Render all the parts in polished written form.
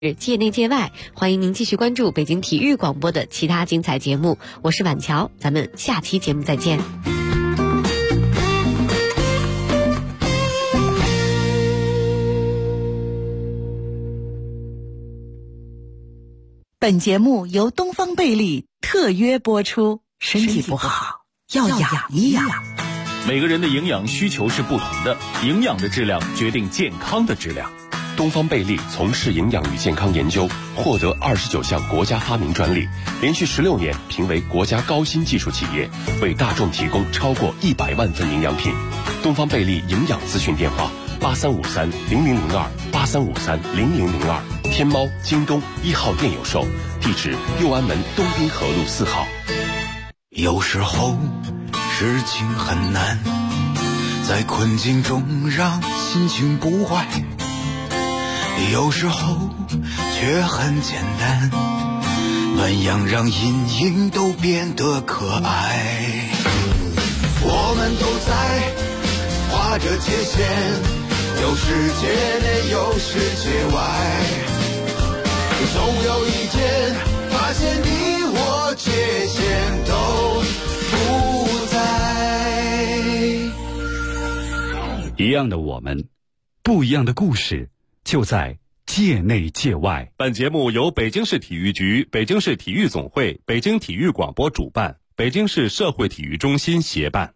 界内界外，欢迎您继续关注北京体育广播的其他精彩节目。我是婉乔，咱们下期节目再见。 本节目由东方贝利特约播出，身体不好要养一养。 每个人的营养需求是不同的，营养的质量决定健康的质量。 东方贝利从事营养与健康研究，获得29项国家发明专利，连续16年评为国家高新技术企业，为大众提供超过100万份营养品。东方贝利营养咨询电话8353-0002，8353-0002，天猫、京东1号店有售，地址右安门东滨河路4号。 有时候事情很难，在困境中让心情不坏，有时候却很简单，暖阳让阴影都变得可爱。我们都在划着界限，有世界内有世界外，总有一天发现你我界限都不在。 一样的我们，不一样的故事，就在界内界外。 本节目由北京市体育局、北京市体育总会、北京体育广播主办，北京市社会体育中心协办。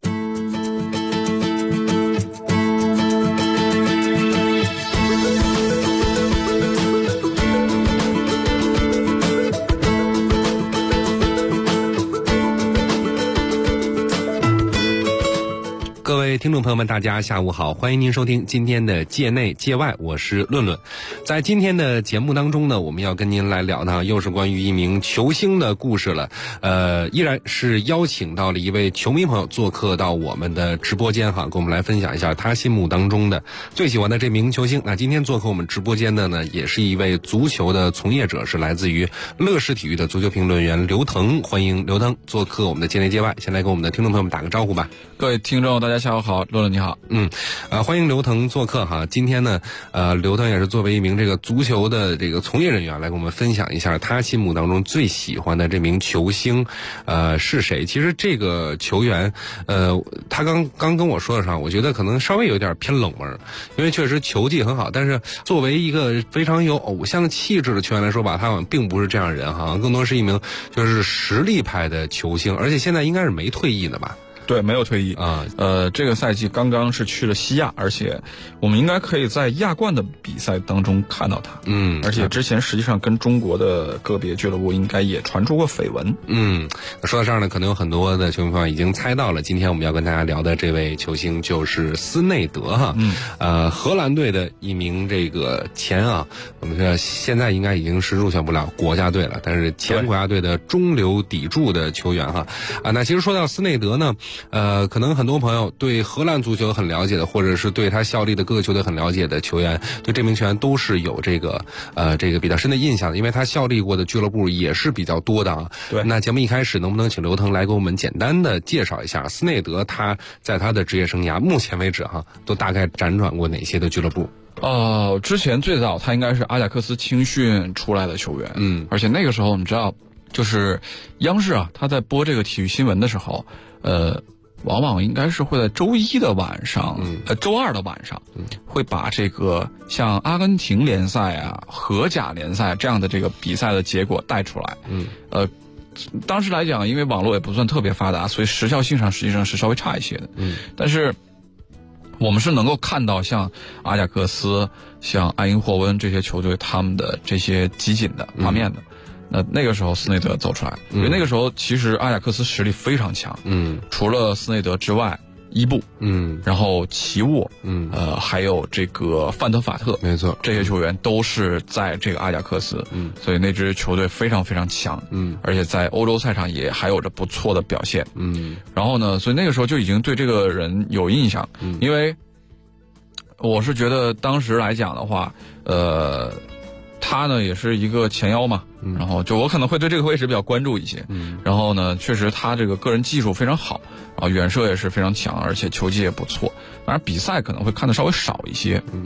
各位听众朋友们，大家下午好，欢迎您收听今天的界内界外，我是论论。在今天的节目当中呢，我们要跟您来聊呢，又是关于一名球星的故事了。依然是邀请到了一位球迷朋友做客到我们的直播间哈，跟我们来分享一下他心目当中的最喜欢的这名球星。那今天做客我们直播间的呢，也是一位足球的从业者，是来自于乐视体育的足球评论员刘腾。欢迎刘腾做客我们的界内界外，先来跟我们的听众朋友们打个招呼吧。 各位听众大家下午好，乐乐你好。 欢迎刘腾做客哈。今天呢，刘腾也是作为一名这个足球的这个从业人员，来跟我们分享一下他心目当中最喜欢的这名球星，是谁？其实这个球员，他刚跟我说的上，我觉得可能稍微有点偏冷门，因为确实球技很好，但是作为一个非常有偶像气质的球员来说吧，他好像并不是这样人哈，更多是一名就是实力派的球星，而且现在应该是没退役的吧。 对，没有退役啊。这个赛季刚刚是去了西亚，而且我们应该可以在亚冠的比赛当中看到他。而且之前实际上跟中国的个别俱乐部应该也传出过绯闻。 说到这儿呢，可能有很多的球迷朋友已经猜到了，今天我们要跟大家聊的这位球星就是斯内德哈。荷兰队的一名这个前我们说现在应该已经是入选不了国家队了，但是前国家队的中流砥柱的球员哈。那其实说到斯内德呢，可能很多朋友对荷兰足球很了解的，或者是对他效力的各个球队很了解的球员，对这名球员都是有这个比较深的印象的，因为他效力过的俱乐部也是比较多的啊。 对， 那节目一开始能不能请刘腾来给我们简单的介绍一下斯内德他在他的职业生涯目前为止哈，都大概辗转过哪些的俱乐部？ 之前最早他应该是阿贾克斯青训出来的球员。而且那个时候你知道，就是央视啊，他在播这个体育新闻的时候，往往应该是会在周一的晚上，周二的晚上，会把这个像阿根廷联赛啊、荷甲联赛这样的这个比赛的结果带出来。当时来讲，因为网络也不算特别发达，所以时效性上实际上是稍微差一些的。但是我们是能够看到像阿贾克斯、像埃因霍温这些球队他们的这些集锦的画面的。那个时候斯内德走出来，因为那个时候其实阿贾克斯实力非常强。除了斯内德之外，伊布，然后齐沃，还有这个范德法特， 没错， 这些球员都是在这个阿贾克斯，所以那支球队非常非常强，而且在欧洲赛场也还有着不错的表现，然后呢，所以那个时候就已经对这个人有印象，因为我是觉得当时来讲的话，他呢也是一个前腰嘛，然后就我可能会对这个位置比较关注一些，然后呢，确实他这个个人技术非常好，然后远射也是非常强，而且球技也不错，当然比赛可能会看得稍微少一些，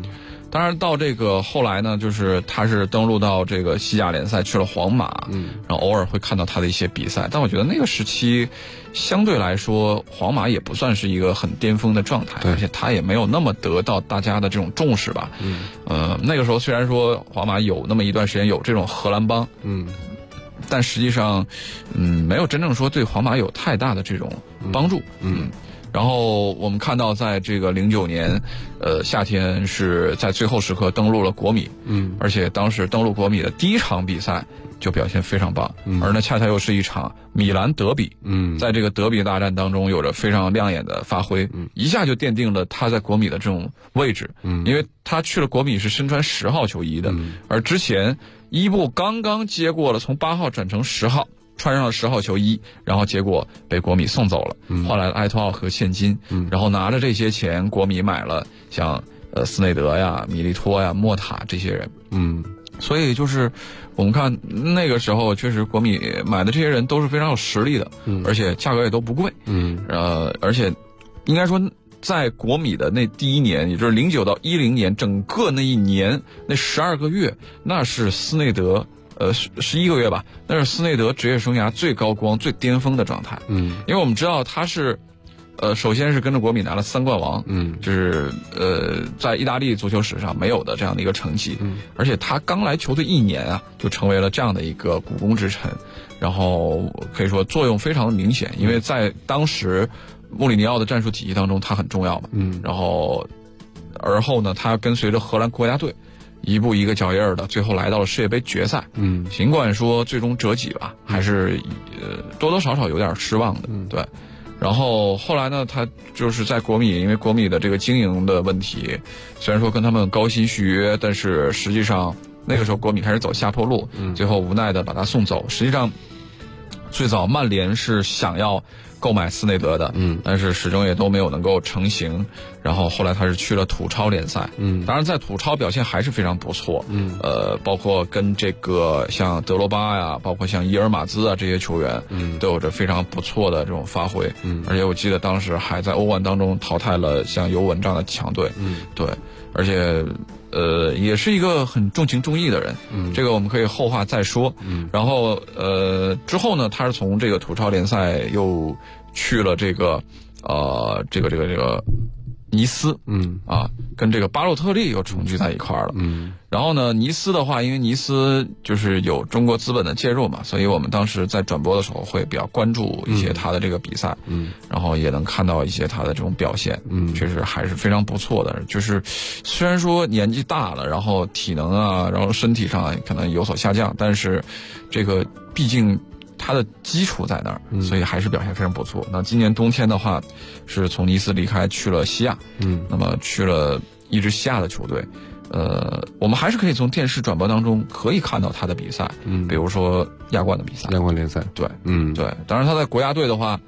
当然到这个后来呢，就是他是登陆到这个西甲联赛去了皇马，然后偶尔会看到他的一些比赛，但我觉得那个时期相对来说皇马也不算是一个很巅峰的状态，而且他也没有那么得到大家的这种重视吧。那个时候虽然说皇马有那么一段时间有这种荷兰帮，但实际上没有真正说对皇马有太大的这种帮助。然后我们看到，在这个09年，夏天是在最后时刻登陆了国米，而且当时登陆国米的第一场比赛就表现非常棒，而呢恰恰又是一场米兰德比，在这个德比大战当中有着非常亮眼的发挥，一下就奠定了他在国米的这种位置，因为他去了国米是身穿10号球衣的，而之前伊布刚刚接过了从8号转成10号。穿上了10号球衣，然后结果被国米送走了，换来了埃托奥和现金，然后拿着这些钱，国米买了像斯内德呀、米利托呀、莫塔这些人，所以就是我们看那个时候，确实国米买的这些人都是非常有实力的，而且价格也都不贵，而且应该说在国米的那第一年，也就是09到10年，整个那一年那12个月，那是斯内德。11个月吧，那是斯内德职业生涯最高光、最巅峰的状态。因为我们知道他是，首先是跟着国米拿了3冠王，就是在意大利足球史上没有的这样的一个成绩。而且他刚来球队1年啊，就成为了这样的一个股肱之臣，然后可以说作用非常的明显，因为在当时穆里尼奥的战术体系当中他很重要嘛。然后而后呢，他跟随着荷兰国家队。一步一个脚印儿的，最后来到了世界杯决赛。尽管说最终折戟吧，还是多多少少有点失望的。对。然后后来呢，他就是在国米，因为国米的这个经营的问题，虽然说跟他们高薪续约，但是实际上那个时候国米开始走下坡路，最后无奈的把他送走。实际上，最早曼联是想要购买斯内德的，但是始终也都没有能够成型。然后后来他是去了土超联赛，当然在土超表现还是非常不错，包括跟这个像德罗巴呀，包括像伊尔马兹啊这些球员，都有着非常不错的这种发挥，而且我记得当时还在欧冠当中淘汰了像尤文这样的强队，对，而且也是一个很重情重义的人，这个我们可以后话再说。然后之后呢，他是从这个土超联赛又去了这个尼斯，跟这个巴洛特利又重聚在一块儿了。然后呢，尼斯的话，因为尼斯就是有中国资本的介入嘛，所以我们当时在转播的时候会比较关注一些他的这个比赛，然后也能看到一些他的这种表现，确实还是非常不错的。就是虽然说年纪大了，然后体能啊，然后身体上可能有所下降，但是这个毕竟他的基础在那儿，所以还是表现非常不错。那今年冬天的话，是从尼斯离开去了西亚，那么去了一支西亚的球队。我们还是可以从电视转播当中可以看到他的比赛，比如说亚冠的比赛， 亚冠联赛， 对，对。当然他在国家队的话，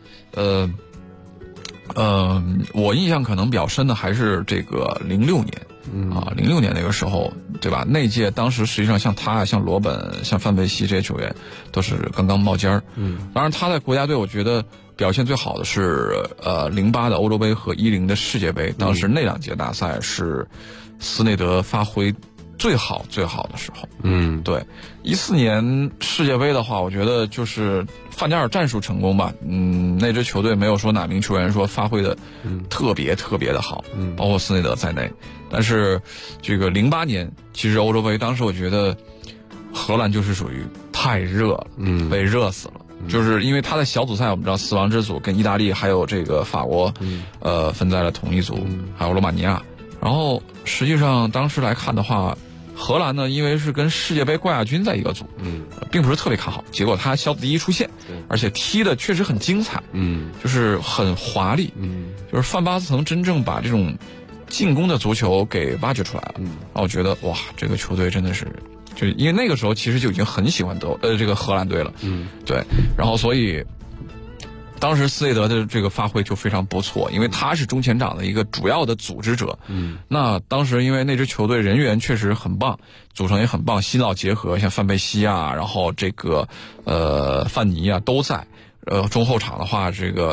我印象可能比较深的还是这个06年。06年那个时候，对吧？那届当时实际上像他、像罗本、像范佩西这些球员都是刚刚冒尖儿。当然他在国家队，我觉得表现最好的是08的欧洲杯和10的世界杯，当时那2届大赛是斯内德发挥最好的时候。对。14年世界杯的话，我觉得就是范加尔战术成功吧。那支球队没有说哪名球员说发挥的特别的好，包括斯内德在内。但是这个08年，其实欧洲杯当时我觉得荷兰就是属于太热了，被热死了。就是因为他的小组赛，我们知道死亡之组跟意大利还有这个法国，分在了同一组，还有罗马尼亚。然后实际上当时来看的话，荷兰呢，因为是跟世界杯冠亚军在一个组，并不是特别看好。结果他小组第一出现，而且踢的确实很精彩，就是很华丽，就是范巴斯滕真正把这种进攻的足球给挖掘出来了。我觉得哇，这个球队真的是，就因为那个时候其实就已经很喜欢这个荷兰队了，对，然后所以当时斯内德的这个发挥就非常不错，因为他是中前场的一个主要的组织者。那当时因为那支球队人员确实很棒，组成也很棒，新老结合，像范佩西啊，然后这个范尼啊都在。中后场的话，这个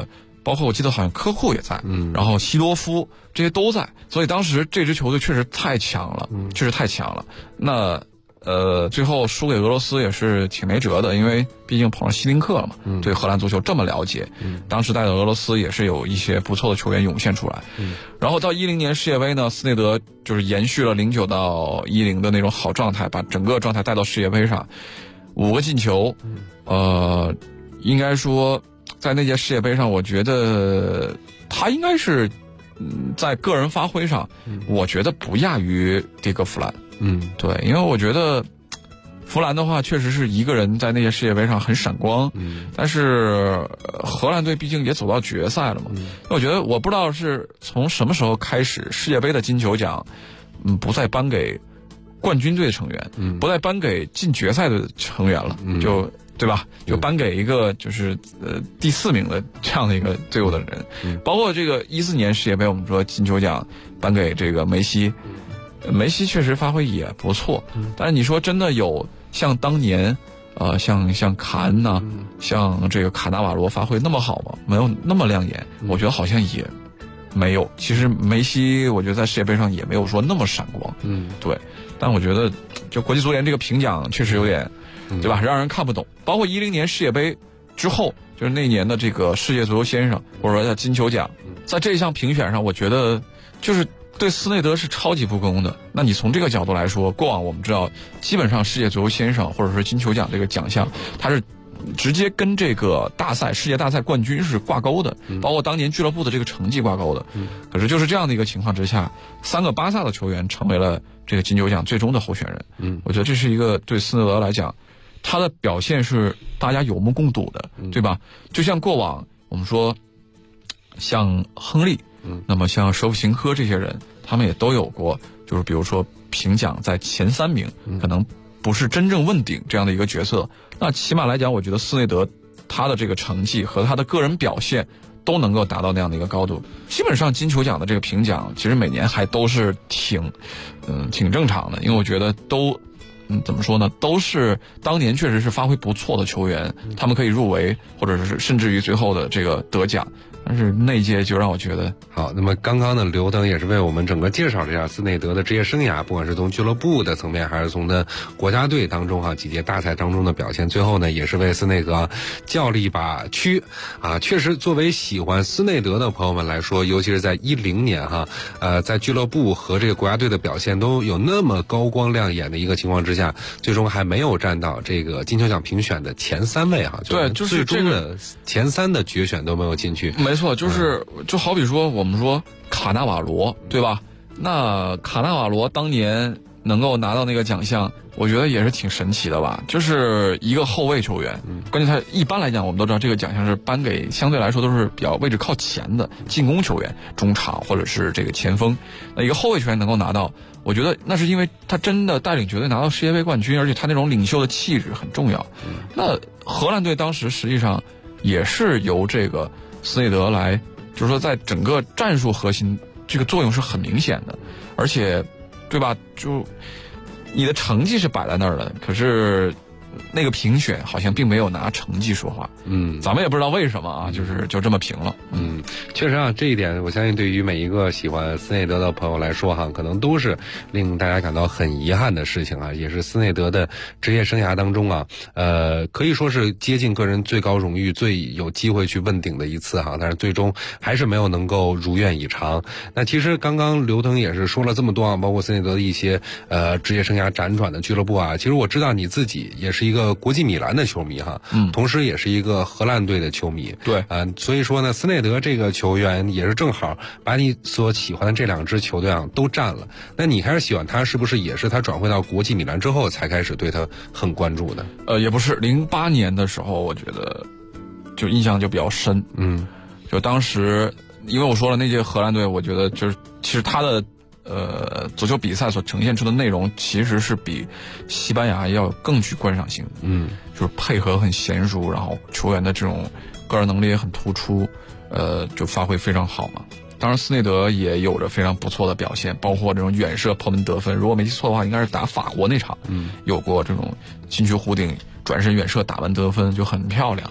包括我记得好像科库也在，然后西多夫这些都在，所以当时这支球队确实太强了，确实太强了。那最后输给俄罗斯也是挺没辙的，因为毕竟碰上希林克了嘛，对荷兰足球这么了解，当时带的俄罗斯也是有一些不错的球员涌现出来，然后到10年世界杯呢，斯内德就是延续了09到10的那种好状态，把整个状态带到世界杯上，5个进球，应该说在那届世界杯上，我觉得他应该是在个人发挥上，我觉得不亚于迭戈·弗兰。对，因为我觉得弗兰的话确实是一个人在那些世界杯上很闪光，但是荷兰队毕竟也走到决赛了嘛。我觉得我不知道是从什么时候开始，世界杯的金球奖不再颁给冠军队的成员，不再颁给进决赛的成员了，就对吧？就颁给一个就是第4名的这样的一个队伍的人，包括这个14年世界杯，我们说金球奖颁给这个梅西。梅西确实发挥也不错，但是你说真的有像当年，像卡恩呐，像这个卡纳瓦罗发挥那么好吗？没有那么亮眼，我觉得好像也没有。其实梅西，我觉得在世界杯上也没有说那么闪光，对。但我觉得，就国际足联这个评奖确实有点，对吧？让人看不懂。包括10年世界杯之后，就是那年的这个世界足球先生，或者说叫金球奖，在这一项评选上，我觉得就是对斯内德是超级不公的。那你从这个角度来说，过往我们知道，基本上世界足球先生或者说金球奖这个奖项，它是直接跟这个大赛世界大赛冠军是挂钩的，包括当年俱乐部的这个成绩挂钩的。可是就是这样的一个情况之下，3个巴萨的球员成为了这个金球奖最终的候选人。我觉得这是一个对斯内德来讲，他的表现是大家有目共睹的，对吧？就像过往我们说，像亨利。那么像舍甫琴科这些人，他们也都有过，就是比如说评奖在前3名，可能不是真正问鼎这样的一个角色。那起码来讲，我觉得斯内德他的这个成绩和他的个人表现都能够达到那样的一个高度。基本上金球奖的这个评奖，其实每年还都是挺正常的，因为我觉得都怎么说呢，都是当年确实是发挥不错的球员，他们可以入围，或者是甚至于最后的这个得奖。但是那届就让我觉得好。那么刚刚呢，刘腾也是为我们整个介绍了一下斯内德的职业生涯，不管是从俱乐部的层面，还是从他国家队当中几届大赛当中的表现。最后呢，也是为斯内德叫了一把屈确实，作为喜欢斯内德的朋友们来说，尤其是在10年在俱乐部和这个国家队的表现都有那么高光亮眼的一个情况之下，最终还没有占到这个金球奖评选的前3位对，就是最终的前3的决选都没有进去。 没错，就好比说我们说卡纳瓦罗，对吧？那卡纳瓦罗当年能够拿到那个奖项，我觉得也是挺神奇的吧。就是一个后卫球员，关键他一般来讲，我们都知道这个奖项是颁给相对来说都是比较位置靠前的进攻球员，中场或者是这个前锋。那一个后卫球员能够拿到，我觉得那是因为他真的带领球队拿到世界杯冠军，而且他那种领袖的气质很重要。那荷兰队当时实际上也是由这个斯内德来，就是说在整个战术核心这个作用是很明显的，而且对吧，就你的成绩是摆在那儿的，可是那个评选好像并没有拿成绩说话。咱们也不知道为什么就这么评了。 确实这一点我相信对于每一个喜欢斯内德的朋友来说可能都是令大家感到很遗憾的事情也是斯内德的职业生涯当中可以说是接近个人最高荣誉、最有机会去问鼎的一次但是最终还是没有能够如愿以偿。那其实刚刚刘腾也是说了这么多包括斯内德的一些职业生涯辗转的俱乐部其实我知道你自己也是一个国际米兰的球迷同时也是一个荷兰队的球迷。 对所以说呢，斯内德这个球员也是正好把你所喜欢的这2支球队都占了。那你开始喜欢他，是不是也是他转会到国际米兰之后才开始对他很关注的？ 也不是，08年的时候，我觉得就印象就比较深。就当时因为我说了那届荷兰队，我觉得就是其实他的足球比赛所呈现出的内容其实是比西班牙要更具观赏性的。就是配合很娴熟，然后球员的这种个人能力也很突出，就发挥非常好嘛。当然斯内德也有着非常不错的表现，包括这种远射破门得分，如果没记错的话应该是打法国那场，有过这种禁区弧顶转身远射打门得分，就很漂亮。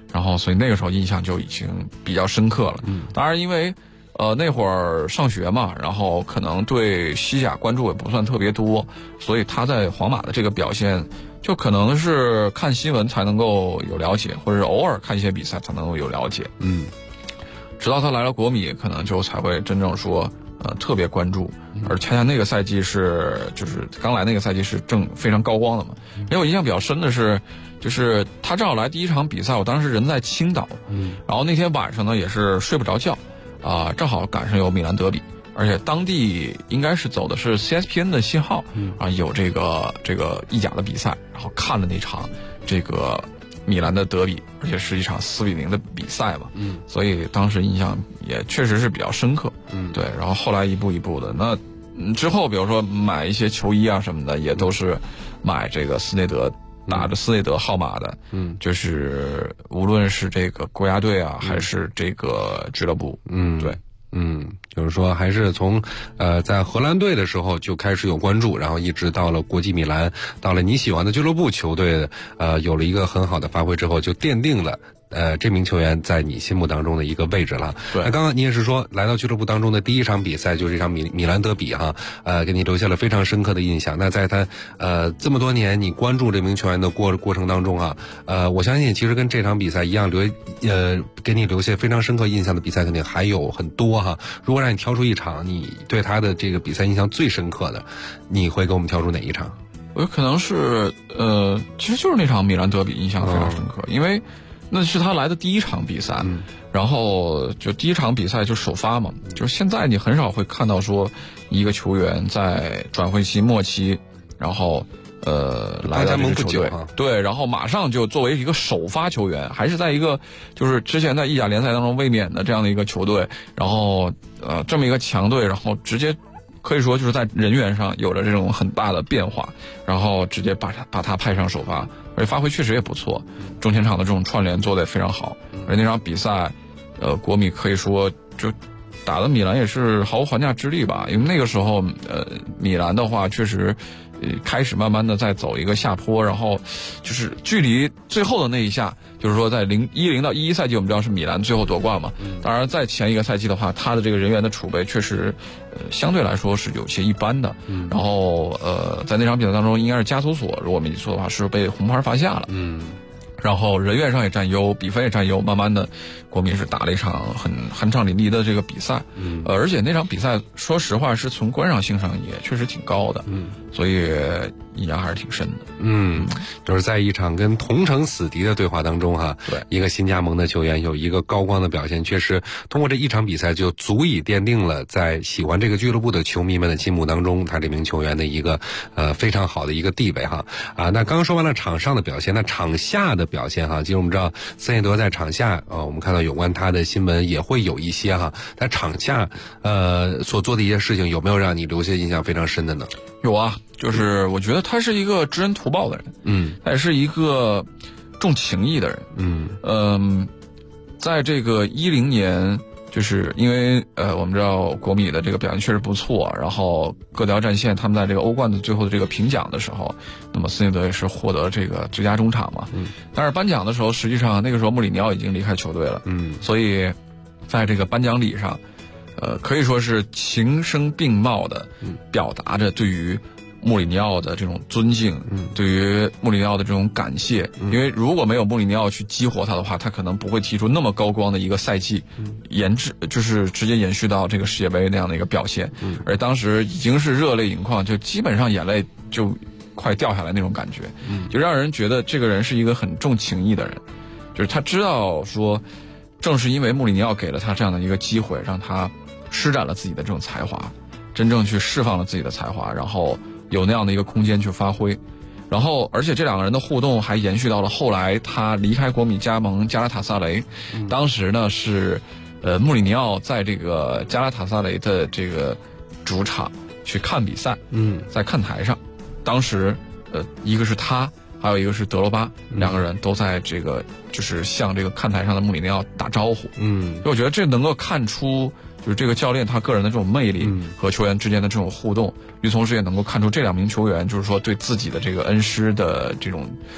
然后所以那个时候印象就已经比较深刻了。当然因为那会儿上学嘛，然后可能对西甲关注也不算特别多，所以他在皇马的这个表现就可能是看新闻才能够有了解，或者是偶尔看一些比赛才能够有了解。直到他来了国米，可能就才会真正说特别关注。而恰恰那个赛季就是刚来那个赛季是非常高光的嘛。因为我印象比较深的是，就是他正好来第一场比赛，我当时人在青岛，然后那天晚上呢也是睡不着觉正好赶上有米兰德比，而且当地应该是走的是 CSPN 的信号有这个意甲的比赛，然后看了那场这个米兰的德比，而且是一场4-0的比赛嘛，所以当时印象也确实是比较深刻，对。然后后来一步一步的，那之后比如说买一些球衣啊什么的，也都是买这个斯内德，打着斯内德号码的，就是无论是这个国家队啊，还是这个俱乐部，对。 就是说还是从在荷兰队的时候就开始有关注，然后一直到了国际米兰，到了你喜欢的俱乐部球队有了一个很好的发挥之后，就奠定了这名球员在你心目当中的一个位置了。 对。 那刚刚你也是说，来到俱乐部当中的第一场比赛就是这场米兰德比哈，给你留下了非常深刻的印象。那在他这么多年你关注这名球员的过程当中我相信其实跟这场比赛一样给你留下非常深刻印象的比赛肯定还有很多哈。如果让你挑出一场你对他的这个比赛印象最深刻的，你会给我们挑出哪一场？ 我可能是其实就是那场米兰德比印象非常深刻，因为那是他来的第一场比赛，然后就第一场比赛就首发嘛，就是现在你很少会看到说一个球员在转会期末期，然后来到这个球队，对，然后马上就作为一个首发球员，还是在一个就是之前在意甲联赛当中卫冕的这样的一个球队，然后这么一个强队，然后直接可以说就是在人员上有了这种很大的变化，然后直接把他派上首发，而且发挥确实也不错，中前场的这种串联做得也非常好，而那场比赛国米可以说就打的米兰也是毫无还价之力吧，因为那个时候米兰的话确实开始慢慢的在走一个下坡，然后就是距离最后的那一下，就是说在10到11赛季我们知道是米兰最后夺冠嘛，当然在前一个赛季的话，他的这个人员的储备确实相对来说是有些一般的，然后在那场比赛当中应该是加图索如果没记错的话是被红牌罚下了，然后人员上也占优，比分也占优，慢慢的国米是打了一场很酣畅淋漓的这个比赛，而且那场比赛说实话是从观赏性上也确实挺高的，所以印象还是挺深的。 就是在一场跟同城死敌的对话当中对， 一个新加盟的球员有一个高光的表现，确实通过这一场比赛就足以奠定了在喜欢这个俱乐部的球迷们的心目当中，他这名球员的一个非常好的一个地位那刚刚说完了场上的表现，那场下的表现其实我们知道斯内德在场下我们看到有关他的新闻也会有一些在场下所做的一些事情，有没有让你留下印象非常深的呢？ 有啊，就是我觉得他是一个知恩图报的人，他也是一个重情义的人，在这个10年，就是因为我们知道国米的这个表现确实不错，然后各条战线他们在这个欧冠的最后的这个评奖的时候，那么斯内德也是获得这个最佳中场嘛，但是颁奖的时候实际上那个时候穆里尼奥已经离开球队了，所以在这个颁奖礼上可以说是情声并茂的表达着对于穆里尼奥的这种尊敬，对于穆里尼奥的这种感谢，因为如果没有穆里尼奥去激活他的话，他可能不会提出那么高光的一个赛季，就是直接延续到这个世界杯那样的一个表现，而当时已经是热泪盈眶，就基本上眼泪就快掉下来那种感觉，就让人觉得这个人是一个很重情义的人，就是他知道说正是因为穆里尼奥给了他这样的一个机会，让他施展了自己的这种才华，真正去释放了自己的才华，然后有那样的一个空间去发挥，然后而且这两个人的互动还延续到了后来他离开国米加盟加拉塔萨雷，当时呢是穆里尼奥在这个加拉塔萨雷的这个主场去看比赛，在看台上，当时一个是他还有一个是德罗巴，两个人都在这个就是向这个看台上的穆里尼奥打招呼，我觉得这能够看出就是这个教练他个人的这种魅力和球员之间的这种互动，与同时也能够看出这两名球员就是说对自己的这个恩师的这种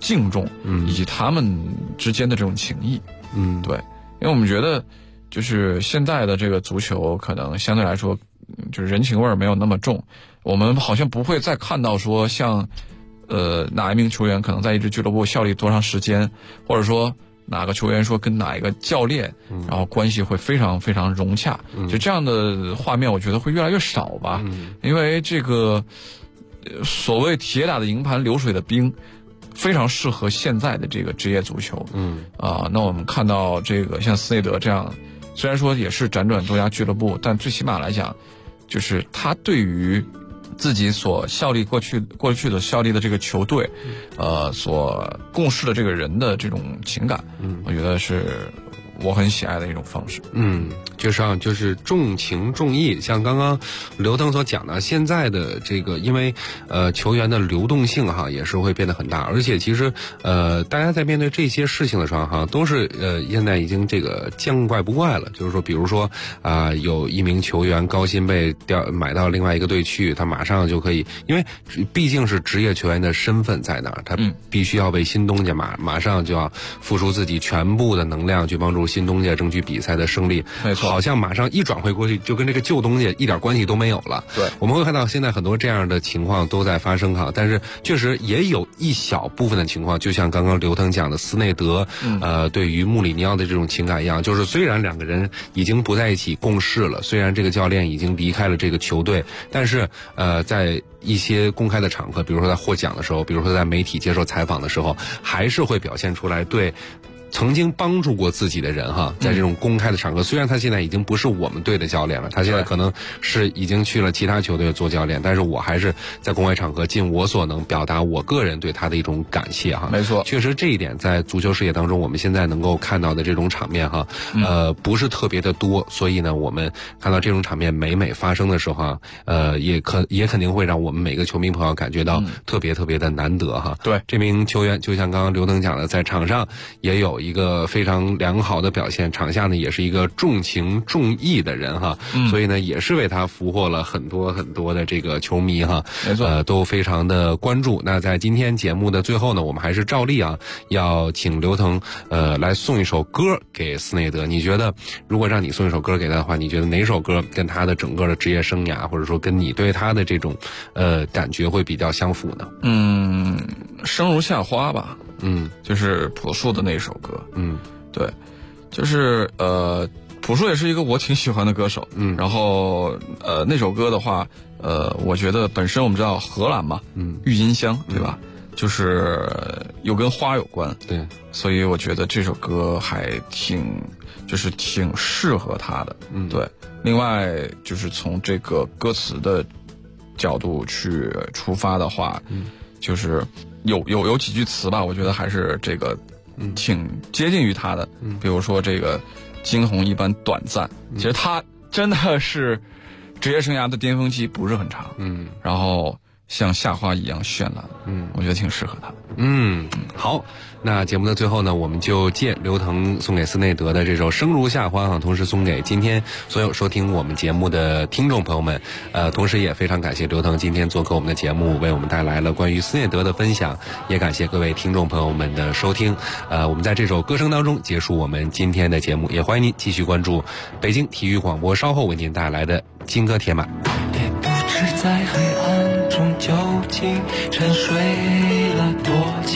敬重，以及他们之间的这种情谊。对，因为我们觉得就是现在的这个足球可能相对来说就是人情味儿没有那么重，我们好像不会再看到说像哪一名球员可能在一支俱乐部效力多长时间，或者说哪个球员说跟哪一个教练然后关系会非常非常融洽，就这样的画面我觉得会越来越少吧。因为这个所谓铁打的营盘流水的兵非常适合现在的这个职业足球。那我们看到这个像斯内德这样，虽然说也是辗转多家俱乐部，但最起码来讲，就是他对于自己所过去的效力的这个球队，所共事的这个人的这种情感，我觉得是我很喜爱的一种方式。 就是重情重义，像刚刚刘腾所讲的，现在的这个因为球员的流动性哈也是会变得很大，而且其实大家在面对这些事情的时候哈，都是现在已经这个见怪不怪了。就是说，比如说有一名球员高薪被买到另外一个队去，他马上就可以，因为毕竟是职业球员的身份在那儿，他必须要为新东家马上就要付出自己全部的能量去帮助新东家争取比赛的胜利。 没错。 好像马上一转会过去，就跟这个旧东家一点关系都没有了。 对， 我们会看到现在很多这样的情况都在发生哈，但是确实也有一小部分的情况，就像刚刚刘腾讲的斯内德，对于穆里尼奥的这种情感一样，就是虽然两个人已经不在一起共事了，虽然这个教练已经离开了这个球队，但是在一些公开的场合，比如说在获奖的时候，比如说在媒体接受采访的时候，还是会表现出来对曾经帮助过自己的人哈，在这种公开的场合，虽然他现在已经不是我们队的教练了，他现在可能是已经去了其他球队做教练，但是我还是在公开场合尽我所能表达我个人对他的一种感谢哈。 没错， 确实这一点在足球事业当中，我们现在能够看到的这种场面哈，不是特别的多，所以呢，我们看到这种场面每发生的时候也肯定会让我们每个球迷朋友感觉到特别特别的难得哈。 对， 这名球员就像刚刚刘腾讲的，在场上也有一个非常良好的表现，场下呢也是一个重情重义的人哈，所以呢也是为他俘获了很多很多的这个球迷哈， 没错， 都非常的关注。那在今天节目的最后呢，我们还是照例要请刘腾来送一首歌给斯内德。你觉得如果让你送一首歌给他的话，你觉得哪首歌跟他的整个的职业生涯，或者说跟你对他的这种感觉会比较相符呢？ 生如夏花吧。就是朴树的那首歌。对，就是朴树也是一个我挺喜欢的歌手。然后那首歌的话，我觉得本身我们知道荷兰嘛，郁金香对吧？就是又跟花有关。 对， 所以我觉得这首歌还挺适合他的。对。另外就是从这个歌词的角度去出发的话，就是有几句词吧，我觉得还是这个挺接近于他的。比如说这个惊鸿一般短暂，其实他真的是职业生涯的巅峰期不是很长。然后像夏花一样绚烂。我觉得挺适合他的。 好，那节目的最后呢，我们就借刘腾送给斯内德的这首《生如夏花》同时送给今天所有收听我们节目的听众朋友们。同时也非常感谢刘腾今天做客我们的节目，为我们带来了关于斯内德的分享，也感谢各位听众朋友们的收听。我们在这首歌声当中结束我们今天的节目，也欢迎您继续关注北京体育广播稍后为您带来的金歌铁马。 也不知在黑暗中究竟沉睡了多久，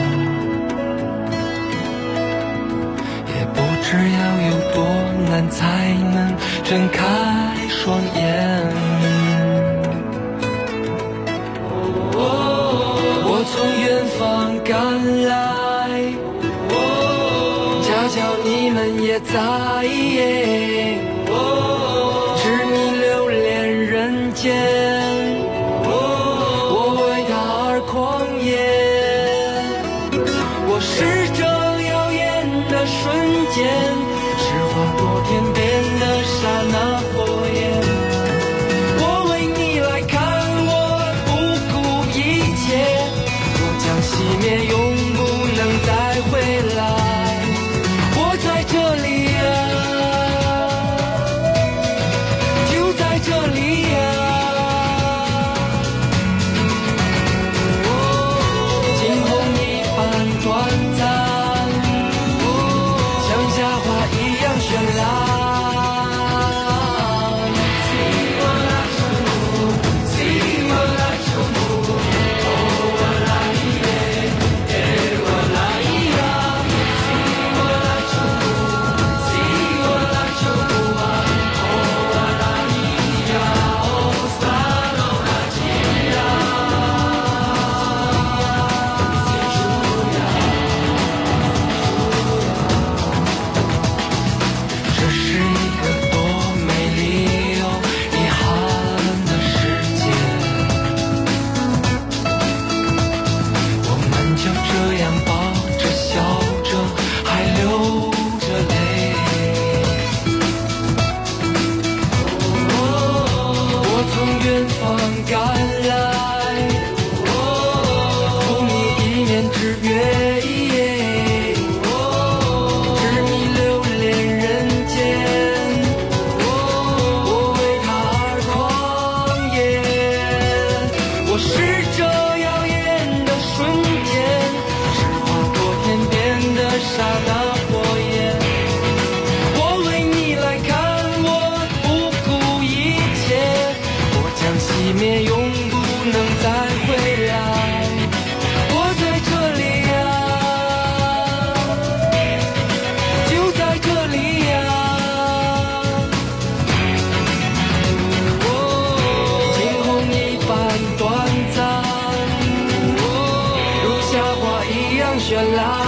也不知要有多难才能睁开双眼。我从远方赶来，恰巧你们也在，知你留恋人间。是划过天边的刹那火焰，我为你来看，我不顾一切，我将熄灭，永不能再回来。我在这里就在这里惊鸿一般样绚烂。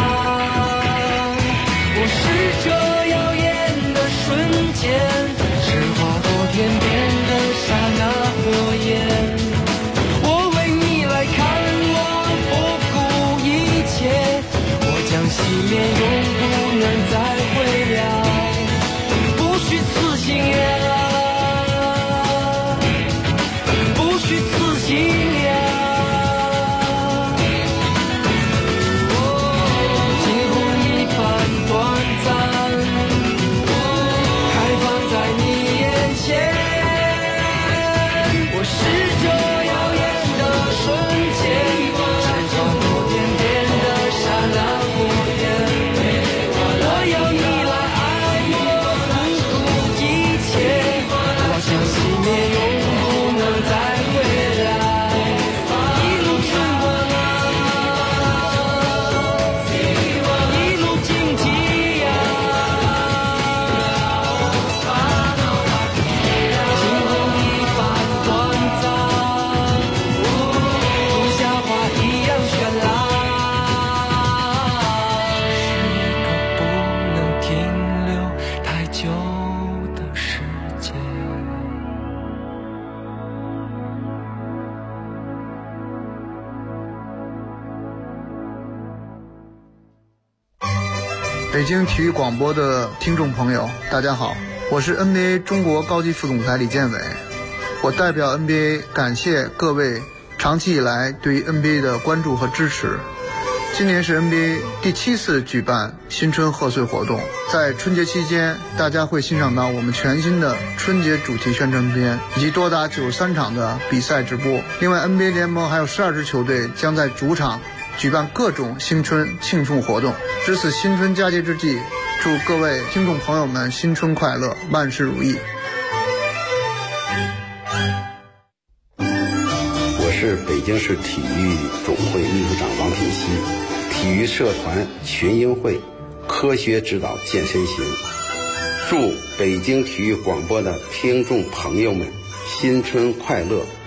我是这耀眼的瞬间，是划过天边的刹那火焰。我为你来看，我不顾一切，我将熄灭，永不能再回来。不虚此行呀，不虚此行呀。 北京体育广播的听众朋友，大家好，我是 NBA 中国高级副总裁李建伟。我代表 NBA 感谢各位长期以来对 NBA 的关注和支持。今年是 NBA 第7次举办新春贺岁活动，在春节期间，大家会欣赏到我们全新的春节主题宣传片，以及多达93场的比赛直播。另外 NBA 联盟还有12支球队将在主场举办各种新春庆祝活动。值此新春佳节之际，祝各位听众朋友们新春快乐，万事如意。 我是北京市体育总会秘书长王品熙，体育社团群英会科学指导健身行。祝北京体育广播的听众朋友们新春快乐，